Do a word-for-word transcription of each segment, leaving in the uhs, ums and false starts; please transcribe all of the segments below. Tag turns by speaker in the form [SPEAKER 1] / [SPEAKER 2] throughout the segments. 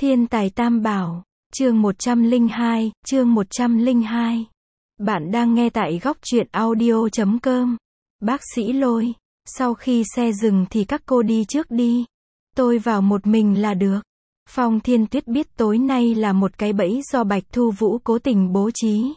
[SPEAKER 1] Thiên tài tam bảo, chương một trăm lẻ hai, chương một trăm lẻ hai. Bạn đang nghe tại góc truyện audio chấm com. Bác sĩ Lôi, sau khi xe dừng thì các cô đi trước đi. Tôi vào một mình là được. Phong Thiên Tuyết biết tối nay là một cái bẫy do Bạch Thu Vũ cố tình bố trí.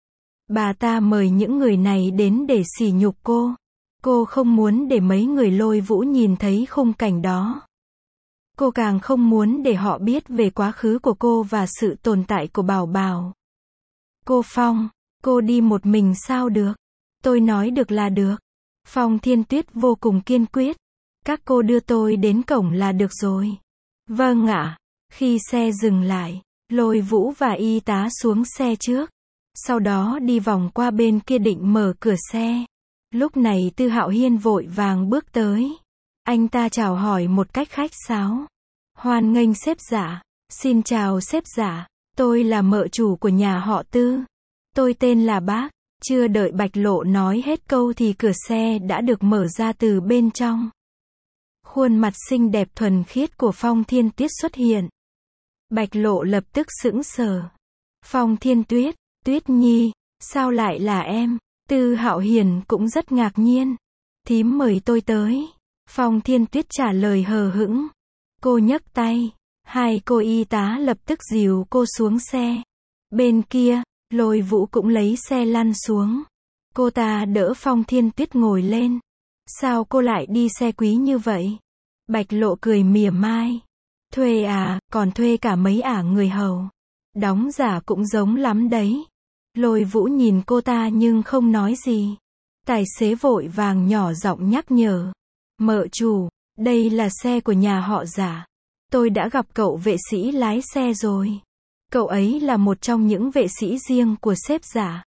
[SPEAKER 1] Bà ta mời những người này đến để sỉ nhục cô. Cô không muốn để mấy người Lôi Vũ nhìn thấy khung cảnh đó. Cô càng không muốn để họ biết về quá khứ của cô và sự tồn tại của Bảo Bảo. Cô Phong, cô đi một mình sao được? Tôi nói được là được. Phong Thiên Tuyết vô cùng kiên quyết. Các cô đưa tôi đến cổng là được rồi. Vâng ạ. Khi xe dừng lại, Lôi Vũ và y tá xuống xe trước. Sau đó đi vòng qua bên kia định mở cửa xe. Lúc này Tư Hạo Hiên vội vàng bước tới. Anh ta chào hỏi một cách khách sáo. Hoan nghênh sếp giả. Xin chào sếp giả. Tôi là mợ chủ của nhà họ Tư. Tôi tên là Bác. Chưa đợi Bạch Lộ nói hết câu thì cửa xe đã được mở ra từ bên trong. Khuôn mặt xinh đẹp thuần khiết của Phong Thiên Tuyết xuất hiện. Bạch Lộ lập tức sững sờ. Phong Thiên Tuyết, Tuyết Nhi, sao lại là em? Tư Hạo Hiền cũng rất ngạc nhiên. Thím mời tôi tới. Phong Thiên Tuyết trả lời hờ hững. Cô nhấc tay. Hai cô y tá lập tức dìu cô xuống xe. Bên kia, Lôi Vũ cũng lấy xe lăn xuống. Cô ta đỡ Phong Thiên Tuyết ngồi lên. Sao cô lại đi xe quý như vậy? Bạch Lộ cười mỉa mai. Thuê à, còn thuê cả mấy ả người hầu. Đóng giả cũng giống lắm đấy. Lôi Vũ nhìn cô ta nhưng không nói gì. Tài xế vội vàng nhỏ giọng nhắc nhở. Mợ chủ, đây là xe của nhà họ Giả. Tôi đã gặp cậu vệ sĩ lái xe rồi. Cậu ấy là một trong những vệ sĩ riêng của sếp Giả.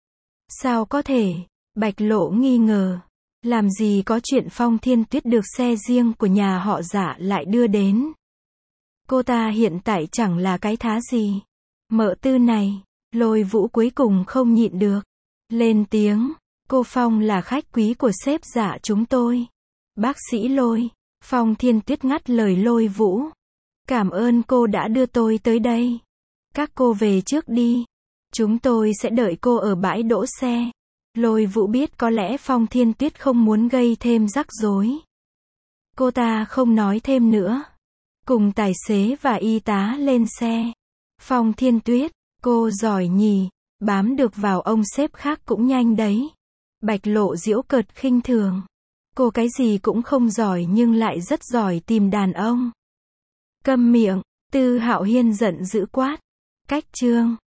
[SPEAKER 1] Sao có thể? Bạch Lộ nghi ngờ. Làm gì có chuyện Phong Thiên Tuyết được xe riêng của nhà họ Giả lại đưa đến. Cô ta hiện tại chẳng là cái thá gì. Mợ Tư này, Lôi Vũ cuối cùng không nhịn được. Lên tiếng, cô Phong là khách quý của sếp Giả chúng tôi. Bác sĩ Lôi, Phong Thiên Tuyết ngắt lời Lôi Vũ. Cảm ơn cô đã đưa tôi tới đây. Các cô về trước đi. Chúng tôi sẽ đợi cô ở bãi đỗ xe. Lôi Vũ biết có lẽ Phong Thiên Tuyết không muốn gây thêm rắc rối. Cô ta không nói thêm nữa. Cùng tài xế và y tá lên xe. Phong Thiên Tuyết, cô giỏi nhỉ, bám được vào ông sếp khác cũng nhanh đấy. Bạch Lộ giễu cợt khinh thường. Cô cái gì cũng không giỏi nhưng lại rất giỏi tìm đàn ông. Câm miệng, Tư Hạo Hiên giận dữ quát. Cách chương.